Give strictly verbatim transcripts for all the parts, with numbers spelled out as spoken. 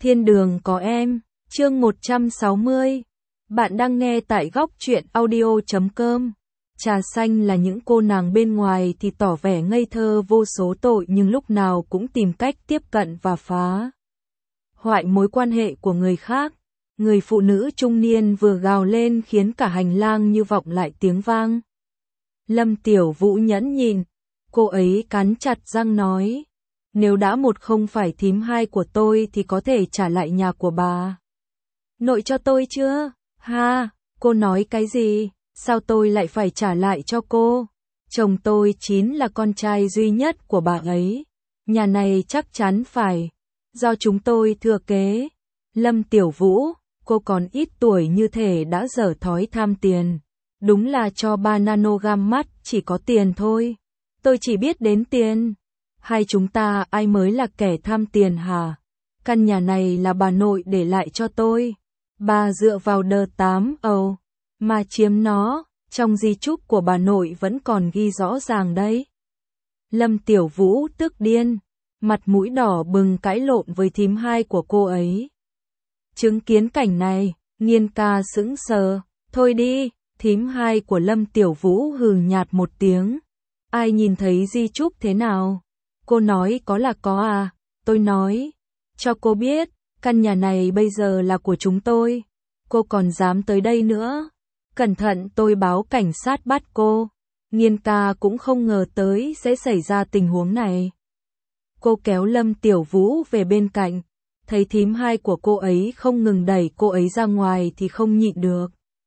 Thiên đường có em, chương một trăm sáu mươi. Bạn đang nghe tại góc truyện audio chấm com. Trà xanh là những cô nàng bên ngoài thì tỏ vẻ ngây thơ vô số tội nhưng lúc nào cũng tìm cách tiếp cận và phá hoại mối quan hệ của người khác. Người phụ nữ trung niên vừa gào lên khiến cả hành lang như vọng lại tiếng vang. Lâm Tiểu Vũ nhẫn nhịn, cô ấy cắn chặt răng nói. Nếu đã một không phải thím hai của tôi thì có thể trả lại nhà của bà nội cho tôi chưa? Ha, cô nói cái gì? Sao tôi lại phải trả lại cho cô? Chồng tôi chính là con trai duy nhất của bà ấy. Nhà này chắc chắn phải do chúng tôi thừa kế. Lâm Tiểu Vũ, cô còn ít tuổi như thể đã dở thói tham tiền. Đúng là cho ba nanogam mắt chỉ có tiền thôi. Tôi chỉ biết đến tiền. Hai chúng ta ai mới là kẻ tham tiền hả? Căn nhà này là bà nội để lại cho tôi. Bà dựa vào đờ tám ầu mà chiếm nó, trong di chúc của bà nội vẫn còn ghi rõ ràng đấy. Lâm Tiểu Vũ tức điên, mặt mũi đỏ bừng cãi lộn với thím hai của cô ấy. Chứng kiến cảnh này, Nghiên ca sững sờ, thôi đi, thím hai của Lâm Tiểu Vũ hừ nhạt một tiếng. Ai nhìn thấy di chúc thế nào? Cô nói có là có à? Tôi nói cho cô biết, căn nhà này bây giờ là của chúng tôi. Cô còn dám tới đây nữa? Cẩn thận tôi báo cảnh sát bắt cô. Nghiên ca cũng không ngờ tới sẽ xảy ra tình huống này. Cô kéo Lâm Tiểu Vũ về bên cạnh. Thấy thím hai của cô ấy không ngừng đẩy cô ấy ra ngoài thì không nhịn được.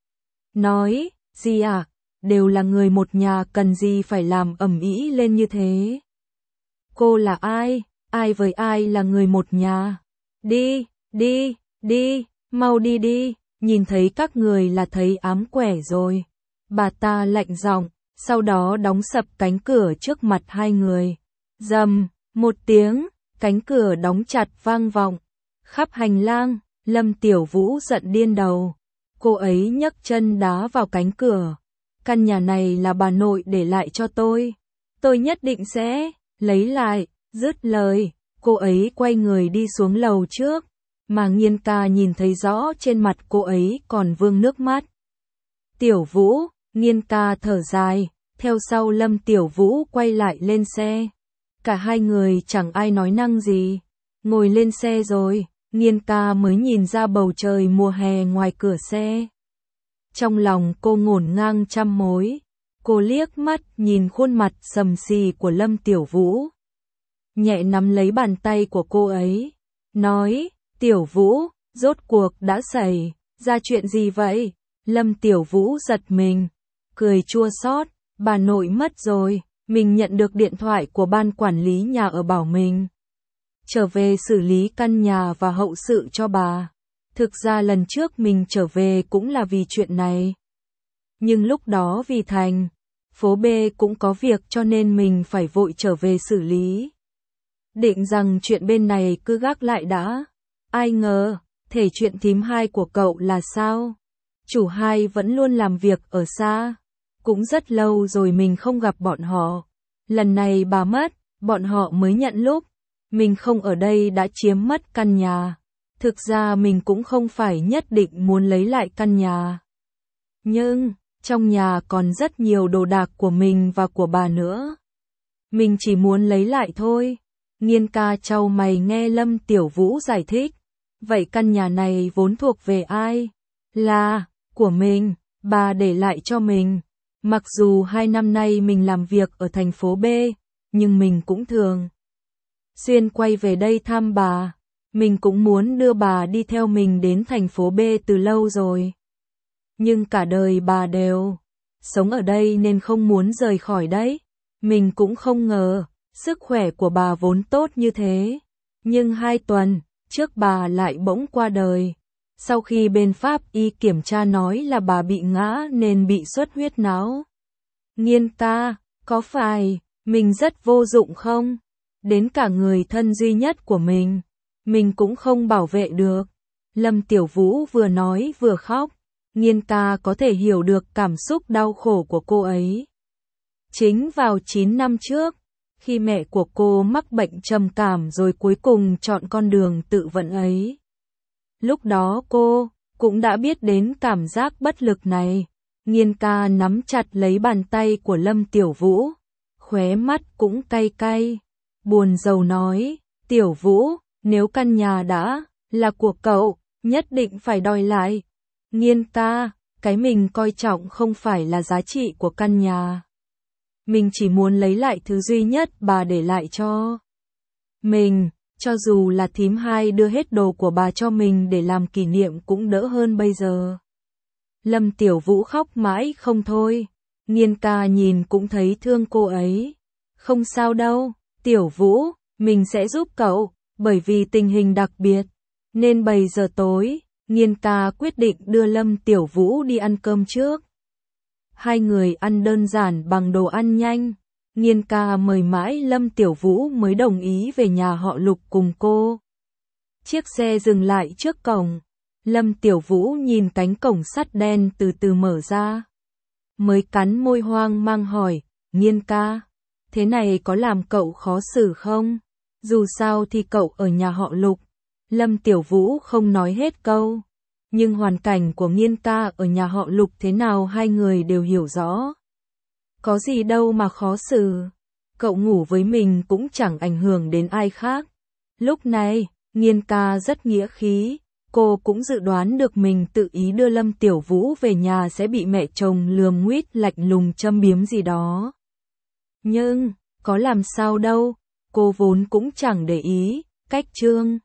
Nói, gì à? Đều là người một nhà, cần gì phải làm ầm ĩ lên như thế? Cô là ai? Ai với ai là người một nhà? Đi, đi, đi, mau đi đi, nhìn thấy các người là thấy ám quẻ rồi. Bà ta lạnh giọng, sau đó đóng sập cánh cửa trước mặt hai người. Rầm, một tiếng, cánh cửa đóng chặt vang vọng. Khắp hành lang, Lâm Tiểu Vũ giận điên đầu. Cô ấy nhấc chân đá vào cánh cửa. Căn nhà này là bà nội để lại cho tôi. Tôi nhất định sẽ lấy lại. Dứt lời, cô ấy quay người đi xuống lầu trước, mà Nghiên ca nhìn thấy rõ trên mặt cô ấy còn vương nước mắt. Tiểu Vũ, Nghiên ca thở dài, theo sau Lâm Tiểu Vũ quay lại lên xe. Cả hai người chẳng ai nói năng gì. Ngồi lên xe rồi, Nghiên ca mới nhìn ra bầu trời mùa hè ngoài cửa xe. Trong lòng cô ngổn ngang trăm mối. Cô liếc mắt nhìn khuôn mặt sầm xì của Lâm Tiểu Vũ. Nhẹ nắm lấy bàn tay của cô ấy, nói, Tiểu Vũ, rốt cuộc đã xảy ra chuyện gì vậy? Lâm Tiểu Vũ giật mình, cười chua xót, bà nội mất rồi, mình nhận được điện thoại của ban quản lý nhà ở bảo mình trở về xử lý căn nhà và hậu sự cho bà. Thực ra lần trước mình trở về cũng là vì chuyện này. Nhưng lúc đó vì thành phố B cũng có việc cho nên mình phải vội trở về xử lý. Định rằng chuyện bên này cứ gác lại đã. Ai ngờ, thể chuyện thím hai của cậu là sao? Chủ hai vẫn luôn làm việc ở xa. Cũng rất lâu rồi mình không gặp bọn họ. Lần này bà mất, bọn họ mới nhận lúc mình không ở đây đã chiếm mất căn nhà. Thực ra mình cũng không phải nhất định muốn lấy lại căn nhà. Nhưng, trong nhà còn rất nhiều đồ đạc của mình và của bà nữa. Mình chỉ muốn lấy lại thôi. Nghiên ca chau mày nghe Lâm Tiểu Vũ giải thích. Vậy căn nhà này vốn thuộc về ai? Là của mình, bà để lại cho mình. Mặc dù hai năm nay mình làm việc ở thành phố B, nhưng mình cũng thường xuyên quay về đây thăm bà. Mình cũng muốn đưa bà đi theo mình đến thành phố B từ lâu rồi. Nhưng cả đời bà đều sống ở đây nên không muốn rời khỏi đấy. Mình cũng không ngờ sức khỏe của bà vốn tốt như thế. Nhưng hai tuần trước bà lại bỗng qua đời. Sau khi bên pháp y kiểm tra nói là bà bị ngã nên bị xuất huyết não. Nghiên ca, có phải mình rất vô dụng không? Đến cả người thân duy nhất của mình, mình cũng không bảo vệ được. Lâm Tiểu Vũ vừa nói vừa khóc. Nghiên ca có thể hiểu được cảm xúc đau khổ của cô ấy. Chính vào chín năm trước, khi mẹ của cô mắc bệnh trầm cảm rồi cuối cùng chọn con đường tự vận ấy. Lúc đó cô cũng đã biết đến cảm giác bất lực này. Nghiên ca nắm chặt lấy bàn tay của Lâm Tiểu Vũ, khóe mắt cũng cay cay, buồn rầu nói, Tiểu Vũ, nếu căn nhà đã là của cậu, nhất định phải đòi lại. Nghiên ca, cái mình coi trọng không phải là giá trị của căn nhà. Mình chỉ muốn lấy lại thứ duy nhất bà để lại cho mình, cho dù là thím hai đưa hết đồ của bà cho mình để làm kỷ niệm cũng đỡ hơn bây giờ. Lâm Tiểu Vũ khóc mãi không thôi, Nghiên ca nhìn cũng thấy thương cô ấy. Không sao đâu, Tiểu Vũ, mình sẽ giúp cậu, bởi vì tình hình đặc biệt, nên bảy giờ tối, Nghiên ca quyết định đưa Lâm Tiểu Vũ đi ăn cơm trước. Hai người ăn đơn giản bằng đồ ăn nhanh, Nghiên ca mời mãi Lâm Tiểu Vũ mới đồng ý về nhà họ Lục cùng cô. Chiếc xe dừng lại trước cổng, Lâm Tiểu Vũ nhìn cánh cổng sắt đen từ từ mở ra. Mới cắn môi hoang mang hỏi, Nghiên ca, thế này có làm cậu khó xử không? Dù sao thì cậu ở nhà họ Lục. Lâm Tiểu Vũ không nói hết câu, nhưng hoàn cảnh của Nghiên ca ở nhà họ Lục thế nào hai người đều hiểu rõ. Có gì đâu mà khó xử, cậu ngủ với mình cũng chẳng ảnh hưởng đến ai khác. Lúc này, Nghiên ca rất nghĩa khí, cô cũng dự đoán được mình tự ý đưa Lâm Tiểu Vũ về nhà sẽ bị mẹ chồng lườm nguýt lạnh lùng châm biếm gì đó. Nhưng, có làm sao đâu, cô vốn cũng chẳng để ý, cách Trương